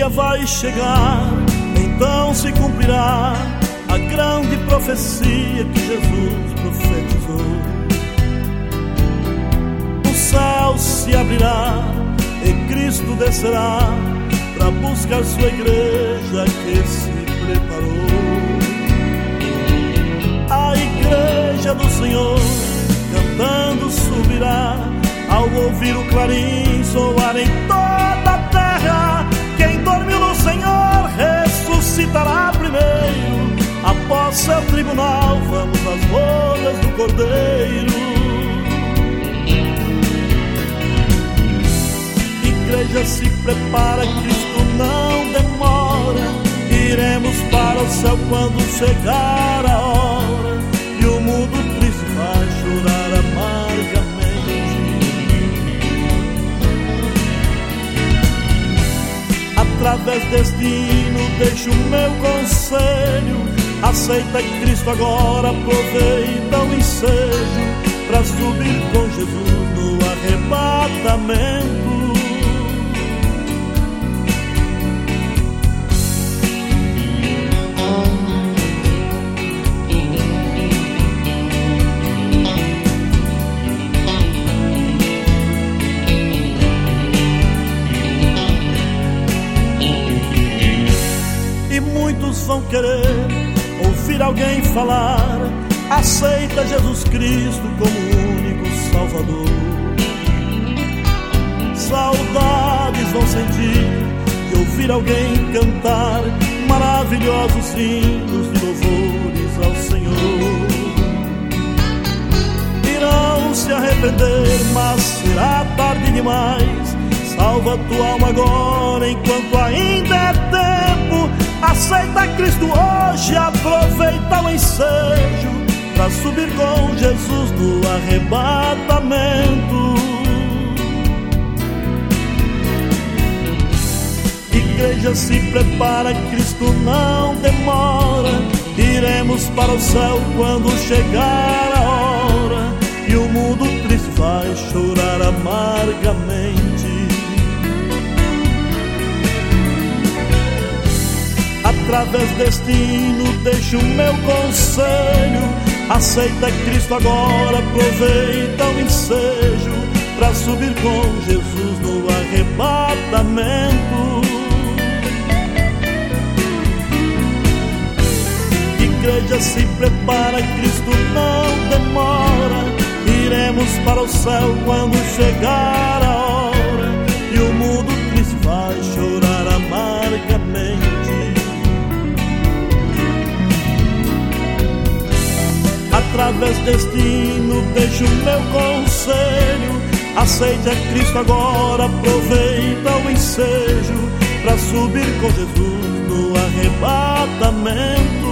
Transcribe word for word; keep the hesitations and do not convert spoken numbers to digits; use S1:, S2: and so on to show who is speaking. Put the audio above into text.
S1: dia vai chegar, então se cumprirá a grande profecia que Jesus profetizou. O céu se abrirá e Cristo descerá para buscar sua igreja que se preparou. A igreja do Senhor cantando subirá ao ouvir o clarim soar em toda a terra. Quem dormiu no Senhor ressuscitará primeiro. Após seu tribunal vamos às bodas do Cordeiro. Igreja, se prepara, Cristo não demora. Iremos para o céu quando chegar a hora, e o mundo triste vai chorar amargamente. Através deste hino deixo o meu conselho: aceita Cristo agora, aproveita o ensejo para subir com Jesus no arrebatamento. E muitos vão querer ouvir alguém falar: aceita Jesus Cristo como o único Salvador. Saudades vão sentir de ouvir alguém cantar maravilhosos hinos de louvores ao Senhor. Irão se arrepender, mas será tarde demais. Salva tua alma agora enquanto ainda é tempo. Aceita Cristo hoje, aproveita o ensejo para subir com Jesus no arrebatamento. Igreja, se prepara, Cristo não demora. Iremos para o céu quando chegar a hora, e o mundo triste vai chorar amargamente. Através deste hino deixo o meu conselho: aceita Cristo agora, aproveita o ensejo para subir com Jesus no arrebatamento. Igreja, se prepara, Cristo não demora. Iremos para o céu quando chegar a hora, e o mundo triste vai chorar amargamente. Através deste hino deixo o meu conselho: aceita Cristo agora, aproveita o ensejo para subir com Jesus no arrebatamento.